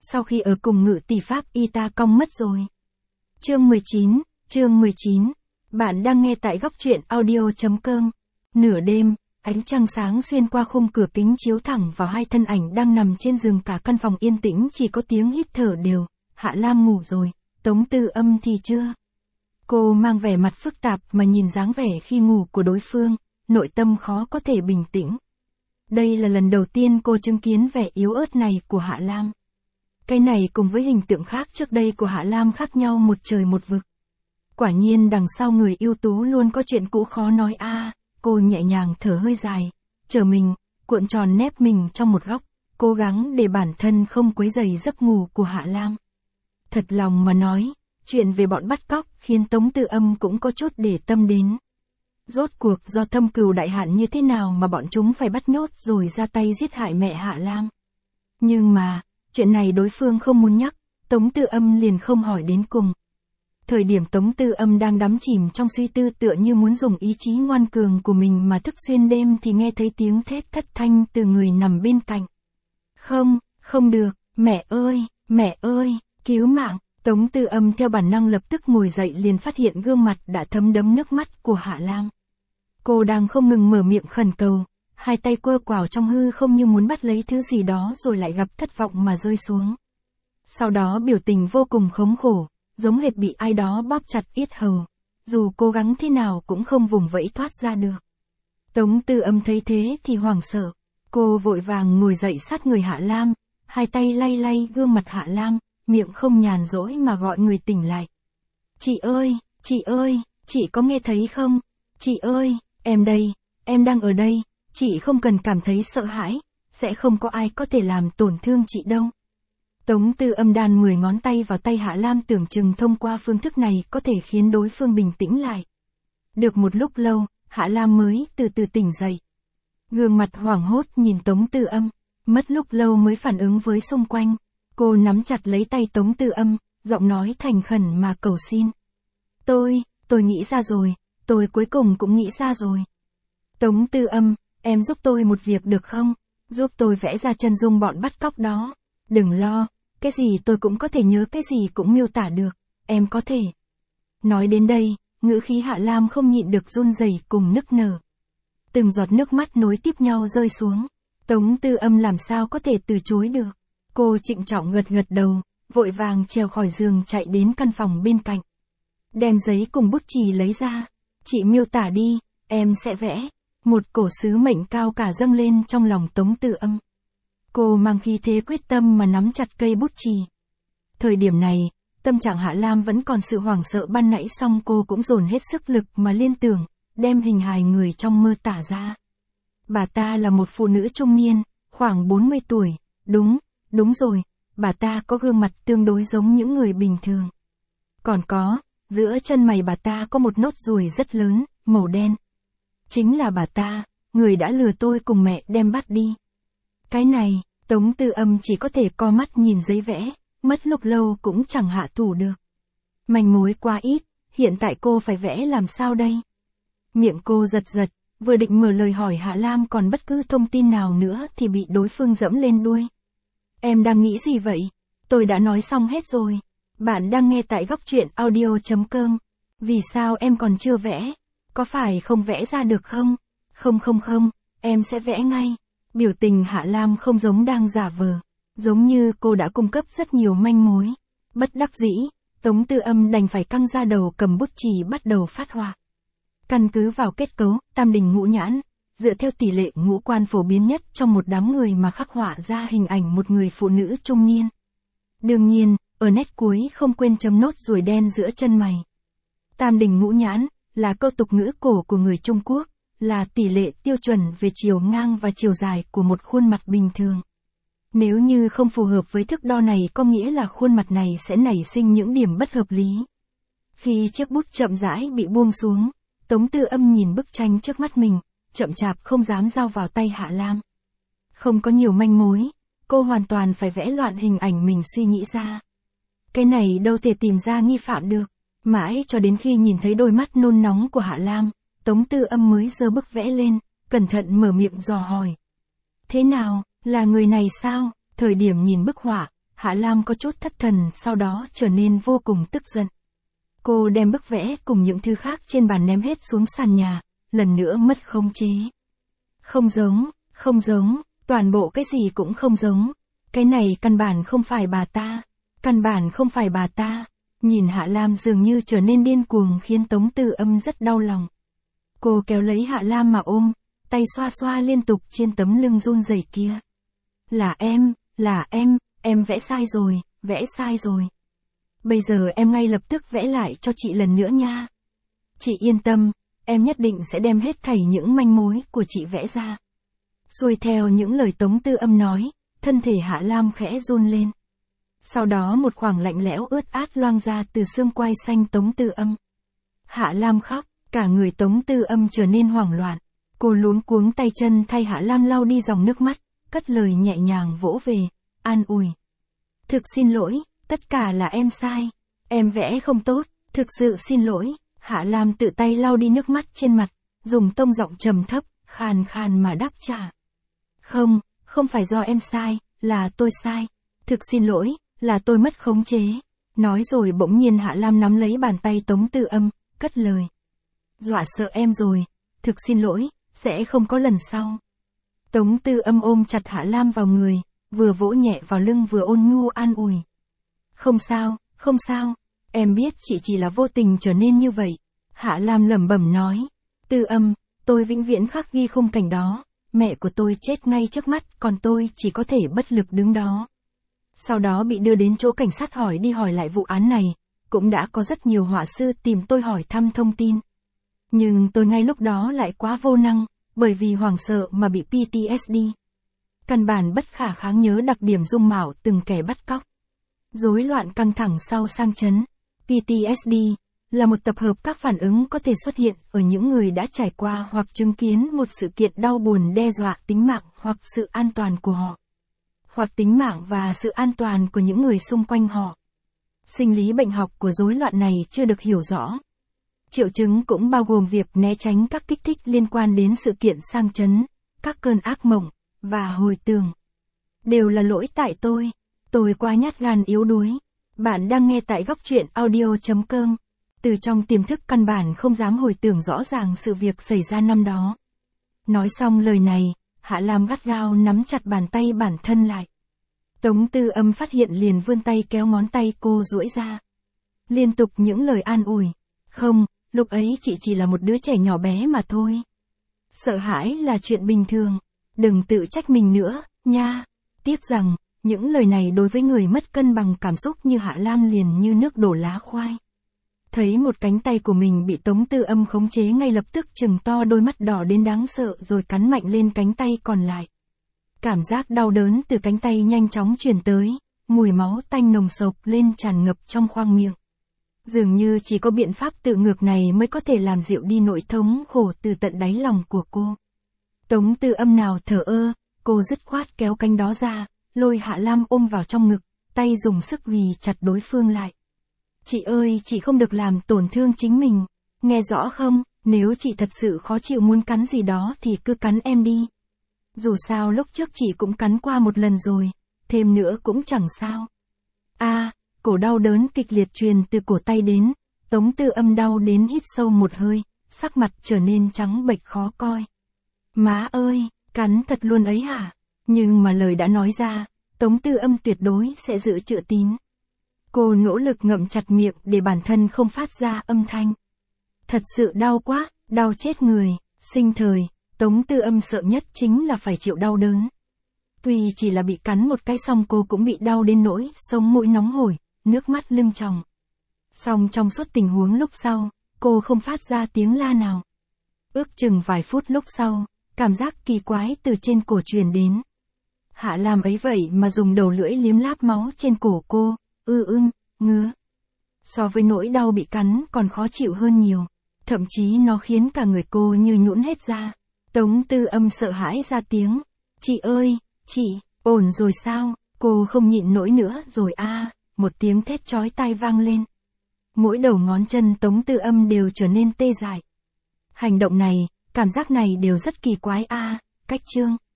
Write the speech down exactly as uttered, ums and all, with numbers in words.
sau khi ở cùng Ngự tỷ Pháp y ta cong mất rồi. Chương mười chín, chương mười chín. Bạn đang nghe tại góc truyện audio chấm com. Nửa đêm, ánh trăng sáng xuyên qua khung cửa kính chiếu thẳng vào hai thân ảnh đang nằm trên giường, cả căn phòng yên tĩnh chỉ có tiếng hít thở đều. Hạ Lam ngủ rồi, Tống Tư Âm thì chưa. Cô mang vẻ mặt phức tạp mà nhìn dáng vẻ khi ngủ của đối phương, nội tâm khó có thể bình tĩnh. Đây là lần đầu tiên cô chứng kiến vẻ yếu ớt này của Hạ Lam. Cái này cùng với hình tượng khác trước đây của Hạ Lam khác nhau một trời một vực. Quả nhiên đằng sau người ưu tú luôn có chuyện cũ khó nói a. À, cô nhẹ nhàng thở hơi dài, trở mình, cuộn tròn nép mình trong một góc, cố gắng để bản thân không quấy rầy giấc ngủ của Hạ Lam. Thật lòng mà nói, chuyện về bọn bắt cóc khiến Tống Tư Âm cũng có chút để tâm đến. Rốt cuộc do thâm cừu đại hạn như thế nào mà bọn chúng phải bắt nhốt rồi ra tay giết hại mẹ Hạ Lam. Nhưng mà, chuyện này đối phương không muốn nhắc, Tống Tư Âm liền không hỏi đến cùng. Thời điểm Tống Tư Âm đang đắm chìm trong suy tư, tựa như muốn dùng ý chí ngoan cường của mình mà thức xuyên đêm, thì nghe thấy tiếng thét thất thanh từ người nằm bên cạnh. Không, không được, mẹ ơi, mẹ ơi, cứu mạng. Tống Tư Âm theo bản năng lập tức ngồi dậy, liền phát hiện gương mặt đã thấm đẫm nước mắt của Hạ Lam. Cô đang không ngừng mở miệng khẩn cầu, hai tay quơ quào trong hư không như muốn bắt lấy thứ gì đó, rồi lại gặp thất vọng mà rơi xuống. Sau đó biểu tình vô cùng khốn khổ, giống hệt bị ai đó bóp chặt yết hầu, dù cố gắng thế nào cũng không vùng vẫy thoát ra được. Tống Tư Âm thấy thế thì hoảng sợ, cô vội vàng ngồi dậy sát người Hạ Lam, hai tay lay lay gương mặt Hạ Lam, miệng không nhàn rỗi mà gọi người tỉnh lại. Chị ơi, chị ơi, chị có nghe thấy không? Chị ơi, em đây, em đang ở đây, chị không cần cảm thấy sợ hãi, sẽ không có ai có thể làm tổn thương chị đâu. Tống Tư Âm đan mười ngón tay vào tay Hạ Lam, tưởng chừng thông qua phương thức này có thể khiến đối phương bình tĩnh lại. Được một lúc lâu, Hạ Lam mới từ từ tỉnh dậy. Gương mặt hoảng hốt nhìn Tống Tư Âm, mất lúc lâu mới phản ứng với xung quanh. Cô nắm chặt lấy tay Tống Tư Âm, giọng nói thành khẩn mà cầu xin. Tôi, tôi nghĩ ra rồi, tôi cuối cùng cũng nghĩ ra rồi. Tống Tư Âm, em giúp tôi một việc được không? Giúp tôi vẽ ra chân dung bọn bắt cóc đó. Đừng lo, cái gì tôi cũng có thể nhớ, cái gì cũng miêu tả được, em có thể. Nói đến đây, ngữ khí Hạ Lam không nhịn được run rẩy cùng nức nở. Từng giọt nước mắt nối tiếp nhau rơi xuống. Tống Tư Âm làm sao có thể từ chối được. Cô trịnh trọng gật gật đầu, vội vàng trèo khỏi giường chạy đến căn phòng bên cạnh. Đem giấy cùng bút chì lấy ra. Chị miêu tả đi, em sẽ vẽ. Một cổ sứ mệnh cao cả dâng lên trong lòng Tống Tư Âm. Cô mang khí thế quyết tâm mà nắm chặt cây bút chì. Thời điểm này, tâm trạng Hạ Lam vẫn còn sự hoảng sợ ban nãy, xong cô cũng dồn hết sức lực mà liên tưởng, đem hình hài người trong mơ tả ra. Bà ta là một phụ nữ trung niên, khoảng bốn mươi tuổi, đúng, đúng rồi, bà ta có gương mặt tương đối giống những người bình thường. Còn có, giữa chân mày bà ta có một nốt ruồi rất lớn, màu đen. Chính là bà ta, người đã lừa tôi cùng mẹ đem bắt đi. Cái này, Tống Tư Âm chỉ có thể co mắt nhìn giấy vẽ, mất lúc lâu cũng chẳng hạ thủ được. Manh mối quá ít, hiện tại cô phải vẽ làm sao đây? Miệng cô giật giật, vừa định mở lời hỏi Hạ Lam còn bất cứ thông tin nào nữa thì bị đối phương dẫm lên đuôi. Em đang nghĩ gì vậy? Tôi đã nói xong hết rồi. Bạn đang nghe tại góc truyện audio chấm com. Vì sao em còn chưa vẽ? Có phải không vẽ ra được không? Không không không, em sẽ vẽ ngay. Biểu tình Hạ Lam không giống đang giả vờ, giống như cô đã cung cấp rất nhiều manh mối. Bất đắc dĩ, Tống Tư Âm đành phải căng ra đầu, cầm bút chì bắt đầu phát họa. Căn cứ vào kết cấu tam đình ngũ nhãn, dựa theo tỷ lệ ngũ quan phổ biến nhất trong một đám người mà khắc họa ra hình ảnh một người phụ nữ trung niên. Đương nhiên, ở nét cuối không quên chấm nốt ruồi đen giữa chân mày. Tam đình ngũ nhãn là câu tục ngữ cổ của người Trung Quốc, là tỷ lệ tiêu chuẩn về chiều ngang và chiều dài của một khuôn mặt bình thường. Nếu như không phù hợp với thước đo này, có nghĩa là khuôn mặt này sẽ nảy sinh những điểm bất hợp lý. Khi chiếc bút chậm rãi bị buông xuống, Tống Tư Âm nhìn bức tranh trước mắt mình, chậm chạp không dám giao vào tay Hạ Lam. Không có nhiều manh mối, cô hoàn toàn phải vẽ loạn hình ảnh mình suy nghĩ ra. Cái này đâu thể tìm ra nghi phạm được, mãi cho đến khi nhìn thấy đôi mắt nôn nóng của Hạ Lam, Tống Tư Âm mới giơ bức vẽ lên, cẩn thận mở miệng dò hỏi. Thế nào, là người này sao? Thời điểm nhìn bức họa, Hạ Lam có chút thất thần, sau đó trở nên vô cùng tức giận. Cô đem bức vẽ cùng những thứ khác trên bàn ném hết xuống sàn nhà, lần nữa mất khống chế. Không giống, không giống, toàn bộ cái gì cũng không giống. Cái này căn bản không phải bà ta, căn bản không phải bà ta. Nhìn Hạ Lam dường như trở nên điên cuồng khiến Tống Tư Âm rất đau lòng. Cô kéo lấy Hạ Lam mà ôm, tay xoa xoa liên tục trên tấm lưng run rẩy kia. Là em, là em, em vẽ sai rồi, vẽ sai rồi. Bây giờ em ngay lập tức vẽ lại cho chị lần nữa nha. Chị yên tâm, em nhất định sẽ đem hết thảy những manh mối của chị vẽ ra. Xuôi theo những lời Tống Tư Âm nói, thân thể Hạ Lam khẽ run lên. Sau đó một khoảng lạnh lẽo ướt át loang ra từ xương quai xanh Tống Tư Âm. Hạ Lam khóc, cả người Tống Tư Âm trở nên hoảng loạn. Cô luống cuống tay chân thay Hạ Lam lau đi dòng nước mắt, cất lời nhẹ nhàng vỗ về, an ủi. Thực xin lỗi, tất cả là em sai. Em vẽ không tốt, thực sự xin lỗi. Hạ Lam tự tay lau đi nước mắt trên mặt, dùng tông giọng trầm thấp, khàn khàn mà đáp trả. Không, không phải do em sai, là tôi sai. Thực xin lỗi, là tôi mất khống chế. Nói rồi bỗng nhiên Hạ Lam nắm lấy bàn tay Tống Tư Âm, cất lời. Dọa sợ em rồi, thực xin lỗi, sẽ không có lần sau. Tống Tư Âm ôm chặt Hạ Lam vào người, vừa vỗ nhẹ vào lưng vừa ôn nhu an ủi. Không sao, không sao, em biết chị chỉ là vô tình trở nên như vậy. Hạ Lam lẩm bẩm nói. Tư Âm, tôi vĩnh viễn khắc ghi khung cảnh đó. Mẹ của tôi chết ngay trước mắt, còn tôi chỉ có thể bất lực đứng đó. Sau đó bị đưa đến chỗ cảnh sát hỏi đi hỏi lại vụ án này, cũng đã có rất nhiều họa sư tìm tôi hỏi thăm thông tin. Nhưng tôi ngay lúc đó lại quá vô năng, bởi vì hoảng sợ mà bị pê tê ét đê. Căn bản bất khả kháng nhớ đặc điểm dung mạo từng kẻ bắt cóc. Rối loạn căng thẳng sau sang chấn. pê tê ét đê là một tập hợp các phản ứng có thể xuất hiện ở những người đã trải qua hoặc chứng kiến một sự kiện đau buồn đe dọa tính mạng hoặc sự an toàn của họ, hoặc tính mạng và sự an toàn của những người xung quanh họ. Sinh lý bệnh học của rối loạn này chưa được hiểu rõ. Triệu chứng cũng bao gồm việc né tránh các kích thích liên quan đến sự kiện sang chấn, các cơn ác mộng, và hồi tưởng. Đều là lỗi tại tôi. Tôi quá nhát gan yếu đuối. Bạn đang nghe tại góc truyện audio chấm com. Từ trong tiềm thức căn bản không dám hồi tưởng rõ ràng sự việc xảy ra năm đó. Nói xong lời này, Hạ Lam gắt gao nắm chặt bàn tay bản thân lại. Tống Tư Âm phát hiện liền vươn tay kéo ngón tay cô duỗi ra. Liên tục những lời an ủi. Không, lúc ấy chị chỉ là một đứa trẻ nhỏ bé mà thôi. Sợ hãi là chuyện bình thường. Đừng tự trách mình nữa, nha. Tiếc rằng, những lời này đối với người mất cân bằng cảm xúc như Hạ Lam liền như nước đổ lá khoai. Thấy một cánh tay của mình bị Tống Tư Âm khống chế ngay lập tức trừng to đôi mắt đỏ đến đáng sợ rồi cắn mạnh lên cánh tay còn lại. Cảm giác đau đớn từ cánh tay nhanh chóng truyền tới, mùi máu tanh nồng sộc lên tràn ngập trong khoang miệng. Dường như chỉ có biện pháp tự ngược này mới có thể làm dịu đi nỗi thống khổ từ tận đáy lòng của cô. Tống Tư Âm nào thở ơ, cô dứt khoát kéo cánh đó ra, lôi Hạ Lam ôm vào trong ngực, tay dùng sức ghì chặt đối phương lại. Chị ơi, chị không được làm tổn thương chính mình. Nghe rõ không, nếu chị thật sự khó chịu muốn cắn gì đó thì cứ cắn em đi. Dù sao lúc trước chị cũng cắn qua một lần rồi, thêm nữa cũng chẳng sao. A, à, cổ đau đớn kịch liệt truyền từ cổ tay đến, Tống Tư Âm đau đến hít sâu một hơi, sắc mặt trở nên trắng bệch khó coi. Má ơi, cắn thật luôn ấy hả? Nhưng mà lời đã nói ra, Tống Tư Âm tuyệt đối sẽ giữ chữ tín. Cô nỗ lực ngậm chặt miệng để bản thân không phát ra âm thanh. Thật sự đau quá, đau chết người, sinh thời, Tống Tư Âm sợ nhất chính là phải chịu đau đớn. Tuy chỉ là bị cắn một cái xong cô cũng bị đau đến nỗi sống mũi nóng hổi, nước mắt lưng tròng. Song trong suốt tình huống lúc sau, cô không phát ra tiếng la nào. Ước chừng vài phút lúc sau, cảm giác kỳ quái từ trên cổ truyền đến. Hạ Lam ấy vậy mà dùng đầu lưỡi liếm láp máu trên cổ cô, ư ưm, ngứa. So với nỗi đau bị cắn còn khó chịu hơn nhiều, thậm chí nó khiến cả người cô như nhũn hết ra. Tống Tư Âm sợ hãi ra tiếng. Chị ơi, chị, ổn rồi sao? Cô không nhịn nổi nữa rồi a, à, một tiếng thét chói tai vang lên. Mỗi đầu ngón chân Tống Tư Âm đều trở nên tê dại. Hành động này, cảm giác này đều rất kỳ quái a, à, cách chương.